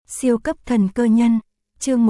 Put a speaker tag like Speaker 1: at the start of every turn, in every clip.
Speaker 1: Siêu cấp thần cơ nhân, chương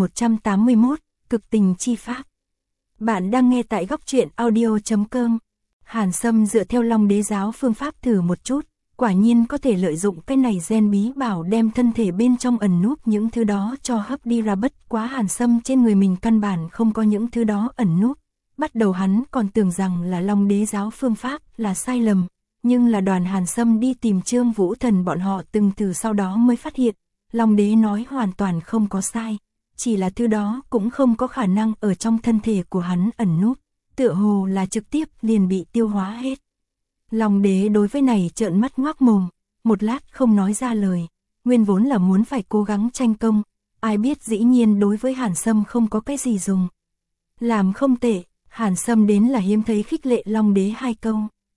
Speaker 1: 1181, cực tình chi pháp. Bạn đang nghe tại góc truyện audio.com. Hàn Sâm dựa theo Long Đế giáo phương pháp thử một chút, quả nhiên có thể lợi dụng cái này gen bí bảo đem thân thể bên trong ẩn núp những thứ đó cho hấp đi ra, bất quá Hàn Sâm trên người mình căn bản không có những thứ đó ẩn núp. Bắt đầu hắn còn tưởng rằng là Long Đế giáo phương pháp là sai lầm, nhưng là đoàn Hàn Sâm đi tìm Trương Vũ Thần bọn họ từng thử sau đó mới phát hiện, Long Đế nói hoàn toàn không có sai, chỉ là thứ đó cũng không có khả năng ở trong thân thể của hắn ẩn núp, tựa hồ là trực tiếp liền bị tiêu hóa hết. Long Đế đối với này trợn mắt ngoác mồm, một lát không nói ra lời, nguyên vốn là muốn phải cố gắng tranh công, ai biết dĩ nhiên đối với Hàn Sâm không có cái gì dùng. Làm không tệ, Hàn Sâm đến là hiếm thấy khích lệ Long Đế hai câu.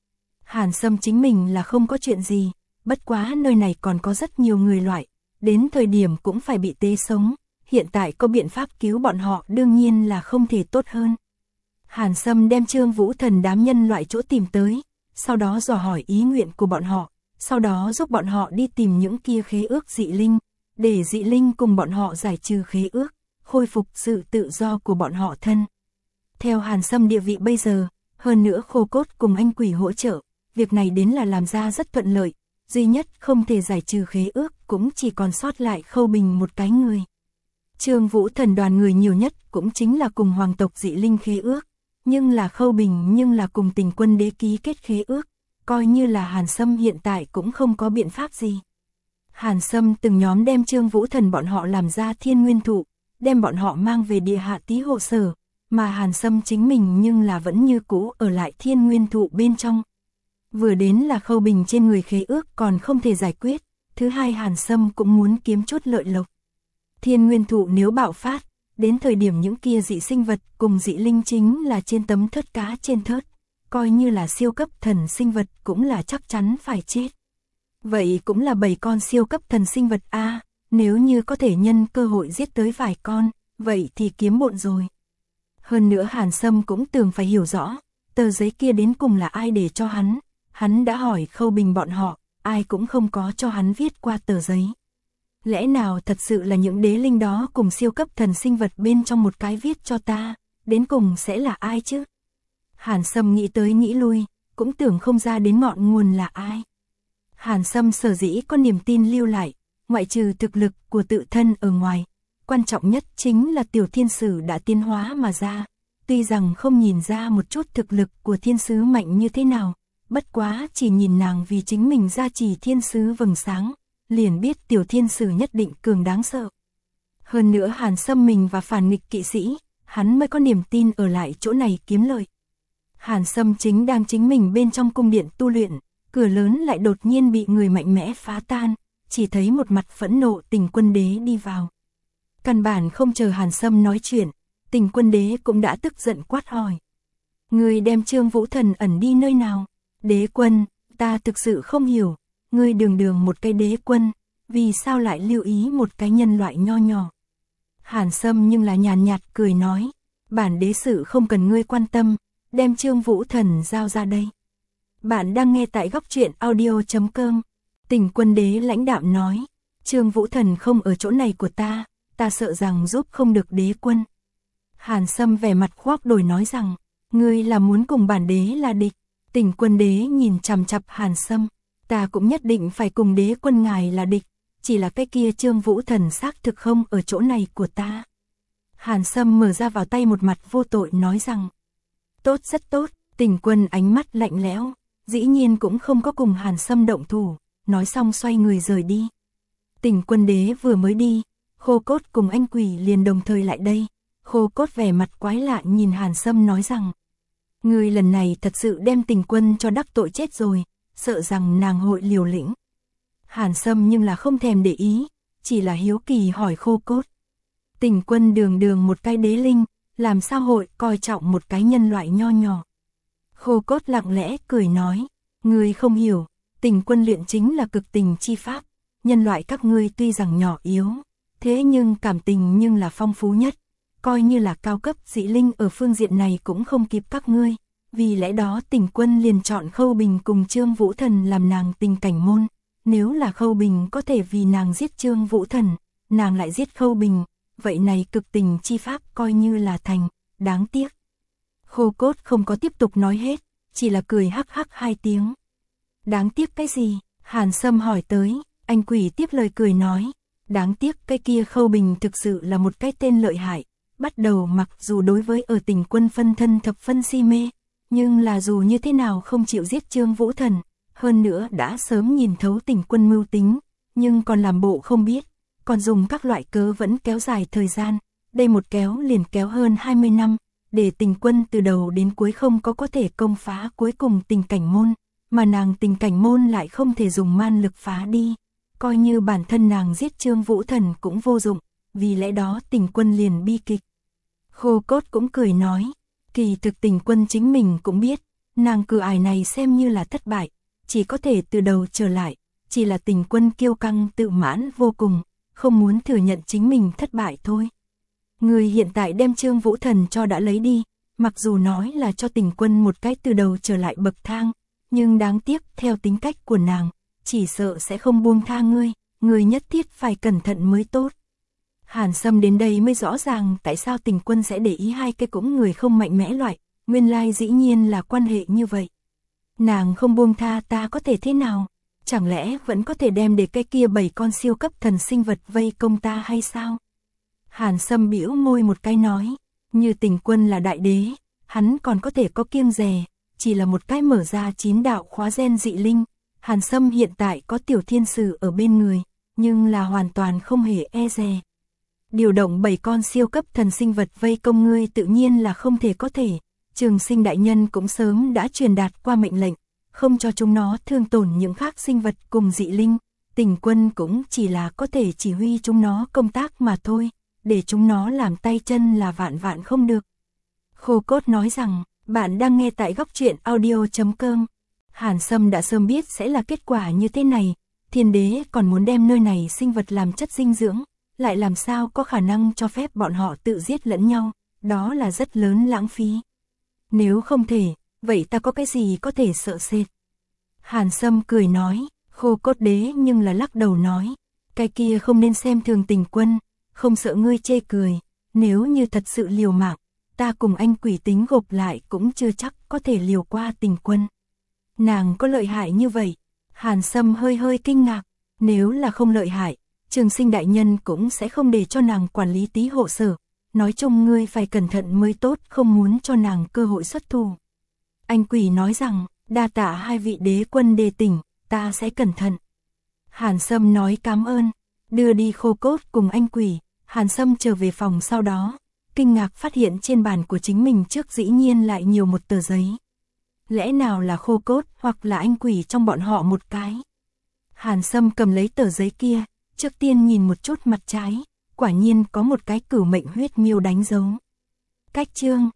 Speaker 1: Hàn Sâm chính mình là không có chuyện gì, bất quá nơi này còn có rất nhiều người loại, đến thời điểm cũng phải bị tế sống, hiện tại có biện pháp cứu bọn họ đương nhiên là không thể tốt hơn. Hàn Sâm đem Trương Vũ Thần đám nhân loại chỗ tìm tới, sau đó dò hỏi ý nguyện của bọn họ, sau đó giúp bọn họ đi tìm những kia khế ước dị linh, để dị linh cùng bọn họ giải trừ khế ước, khôi phục sự tự do của bọn họ thân. Theo Hàn Sâm địa vị bây giờ, hơn nữa Khô Cốt cùng anh quỷ hỗ trợ, việc này đến là làm ra rất thuận lợi, duy nhất không thể giải trừ khế ước cũng chỉ còn sót lại Khâu Bình một cái người. Trương Vũ Thần đoàn người nhiều nhất cũng chính là cùng hoàng tộc dị linh khế ước, nhưng là Khâu Bình nhưng là cùng Tình Quân Đế ký kết khế ước, coi như là Hàn Sâm hiện tại cũng không có biện pháp gì. Hàn Sâm từng nhóm đem Trương Vũ Thần bọn họ làm ra Thiên Nguyên Thụ, đem bọn họ mang về địa hạ tí hộ sở, mà Hàn Sâm chính mình nhưng là vẫn như cũ ở lại Thiên Nguyên Thụ bên trong. Vừa đến là Khâu Bình trên người khế ước còn không thể giải quyết, thứ hai Hàn Sâm cũng muốn kiếm chút lợi lộc. Thiên Nguyên Thụ nếu bạo phát, đến thời điểm những kia dị sinh vật cùng dị linh chính là trên tấm thớt cá trên thớt, coi như là siêu cấp thần sinh vật cũng là chắc chắn phải chết. Vậy cũng là 7 con siêu cấp thần sinh vật a, nếu như có thể nhân cơ hội giết tới vài con, vậy thì kiếm bộn rồi. Hơn nữa Hàn Sâm cũng tưởng phải hiểu rõ, tờ giấy kia đến cùng là ai để cho hắn đã hỏi Khâu Bình bọn họ, ai cũng không có cho hắn viết qua tờ giấy. Lẽ nào thật sự là những đế linh đó cùng siêu cấp thần sinh vật bên trong một cái viết cho ta, đến cùng sẽ là ai chứ? Hàn Sâm nghĩ tới nghĩ lui, cũng tưởng không ra đến ngọn nguồn là ai. Hàn Sâm sở dĩ có niềm tin lưu lại, ngoại trừ thực lực của tự thân ở ngoài, quan trọng nhất chính là tiểu thiên sử đã tiến hóa mà ra, tuy rằng không nhìn ra một chút thực lực của thiên sứ mạnh như thế nào, bất quá chỉ nhìn nàng vì chính mình gia trì thiên sứ vầng sáng, liền biết tiểu thiên sử nhất định cường đáng sợ. Hơn nữa Hàn Sâm mình và phản nghịch kỵ sĩ, hắn mới có niềm tin ở lại chỗ này kiếm lợi. Hàn Sâm chính đang chính mình bên trong cung điện tu luyện, cửa lớn lại đột nhiên bị người mạnh mẽ phá tan, chỉ thấy một mặt phẫn nộ Tình Quân Đế đi vào. Căn bản không chờ Hàn Sâm nói chuyện, Tình Quân Đế cũng đã tức giận quát hỏi. Ngươi đem Trương Vũ Thần ẩn đi nơi nào? Đế quân, ta thực sự không hiểu, ngươi đường một cái đế quân, vì sao lại lưu ý một cái nhân loại nho nhỏ? Hàn Sâm nhưng là nhàn nhạt cười nói, bản đế sự không cần ngươi quan tâm, đem Trương Vũ Thần giao ra đây. Bạn đang nghe tại góc truyện audio.com. Tình Quân Đế lãnh đạm nói, Trương Vũ Thần không ở chỗ này của ta sợ rằng giúp không được đế quân. Hàn Sâm vẻ mặt khoác đổi nói rằng, ngươi là muốn cùng bản đế là địch. Tình Quân Đế nhìn chằm chằm Hàn Sâm, ta cũng nhất định phải cùng đế quân ngài là địch, chỉ là cái kia Trương Vũ Thần xác thực không ở chỗ này của ta. Hàn Sâm mở ra vào tay một mặt vô tội nói rằng, tốt rất tốt. Tình Quân ánh mắt lạnh lẽo, dĩ nhiên cũng không có cùng Hàn Sâm động thủ, nói xong xoay người rời đi. Tình Quân Đế vừa mới đi, Khô Cốt cùng anh quỷ liền đồng thời lại đây. Khô Cốt vẻ mặt quái lạ nhìn Hàn Sâm nói rằng, người lần này thật sự đem Tình Quân cho đắc tội chết rồi, sợ rằng nàng hội liều lĩnh. Hàn Sâm nhưng là không thèm để ý, chỉ là hiếu kỳ hỏi Khô Cốt. Tình Quân đường một cái đế linh, làm sao hội coi trọng một cái nhân loại nho nhỏ? Khô Cốt lặng lẽ cười nói, ngươi không hiểu, Tình Quân luyện chính là cực tình chi pháp, nhân loại các ngươi tuy rằng nhỏ yếu, thế nhưng cảm tình nhưng là phong phú nhất, coi như là cao cấp dị linh ở phương diện này cũng không kịp các ngươi, vì lẽ đó Tình Quân liền chọn Khâu Bình cùng Trương Vũ Thần làm nàng tình cảnh môn, nếu là Khâu Bình có thể vì nàng giết Trương Vũ Thần, nàng lại giết Khâu Bình, vậy này cực tình chi pháp coi như là thành, đáng tiếc. Khô Cốt không có tiếp tục nói hết, chỉ là cười hắc hắc 2 tiếng. Đáng tiếc cái gì? Hàn Sâm hỏi tới, anh quỷ tiếp lời cười nói, đáng tiếc cái kia Khâu Bình thực sự là một cái tên lợi hại, bắt đầu mặc dù đối với ở Tình Quân phân thân thập phân si mê, nhưng là dù như thế nào không chịu giết Trương Vũ Thần, hơn nữa đã sớm nhìn thấu Tình Quân mưu tính, nhưng còn làm bộ không biết, còn dùng các loại cớ vẫn kéo dài thời gian, đây một kéo liền kéo hơn 20 năm, để Tình Quân từ đầu đến cuối không có thể công phá cuối cùng Tình Cảnh Môn, mà nàng Tình Cảnh Môn lại không thể dùng man lực phá đi, coi như bản thân nàng giết Trương Vũ Thần cũng vô dụng, vì lẽ đó Tình Quân liền bi kịch. Khô Cốt cũng cười nói, kỳ thực Tình Quân chính mình cũng biết, nàng cửa ải này xem như là thất bại, chỉ có thể từ đầu trở lại, chỉ là Tình Quân kiêu căng tự mãn vô cùng, không muốn thừa nhận chính mình thất bại thôi. Người hiện tại đem Trương Vũ Thần cho đã lấy đi, mặc dù nói là cho Tình Quân một cái từ đầu trở lại bậc thang, nhưng đáng tiếc theo tính cách của nàng, chỉ sợ sẽ không buông tha ngươi nhất thiết phải cẩn thận mới tốt. Hàn Sâm đến đây mới rõ ràng tại sao Tình Quân sẽ để ý 2 cái cũng người không mạnh mẽ loại, nguyên lai dĩ nhiên là quan hệ như vậy. Nàng không buông tha ta có thể thế nào? Chẳng lẽ vẫn có thể đem để cái kia 7 con siêu cấp thần sinh vật vây công ta hay sao? Hàn Sâm bĩu môi một cái nói, như Tình Quân là đại đế, hắn còn có thể có kiêng dè, chỉ là một cái mở ra 9 đạo khóa gen dị linh. Hàn Sâm hiện tại có tiểu thiên sử ở bên người, nhưng là hoàn toàn không hề e dè. Điều động 7 con siêu cấp thần sinh vật vây công ngươi tự nhiên là không thể có thể. Trường Sinh đại nhân cũng sớm đã truyền đạt qua mệnh lệnh, không cho chúng nó thương tổn những khác sinh vật cùng dị linh. Tình Quân cũng chỉ là có thể chỉ huy chúng nó công tác mà thôi, để chúng nó làm tay chân là vạn vạn không được. Khô Cốt nói rằng, bạn đang nghe tại góc truyện audio.com. Hàn Sâm đã sớm biết sẽ là kết quả như thế này, Thiên Đế còn muốn đem nơi này sinh vật làm chất dinh dưỡng, lại làm sao có khả năng cho phép bọn họ tự giết lẫn nhau, đó là rất lớn lãng phí. Nếu không thể, vậy ta có cái gì có thể sợ sệt? Hàn Sâm cười nói, Khô Cốt đế nhưng là lắc đầu nói, cái kia không nên xem thường Tình Quân, không sợ ngươi chê cười, nếu như thật sự liều mạng, ta cùng anh quỷ tính gộp lại cũng chưa chắc có thể liều qua Tình Quân. Nàng có lợi hại như vậy? Hàn Sâm hơi hơi kinh ngạc, nếu là không lợi hại, Trường Sinh đại nhân cũng sẽ không để cho nàng quản lý Tý Hộ Sở, nói chung ngươi phải cẩn thận mới tốt, không muốn cho nàng cơ hội xuất thủ. Anh quỷ nói rằng, đa tạ 2 vị đế quân đề tỉnh, ta sẽ cẩn thận. Hàn Sâm nói cảm ơn, đưa đi Khô Cốt cùng anh quỷ, Hàn Sâm trở về phòng sau đó, kinh ngạc phát hiện trên bàn của chính mình trước dĩ nhiên lại nhiều một tờ giấy. Lẽ nào là Khô Cốt hoặc là anh quỷ trong bọn họ một cái? Hàn Sâm cầm lấy tờ giấy kia, trước tiên nhìn một chút mặt trái, quả nhiên có một cái cửu mệnh huyết miêu đánh dấu. Cách chương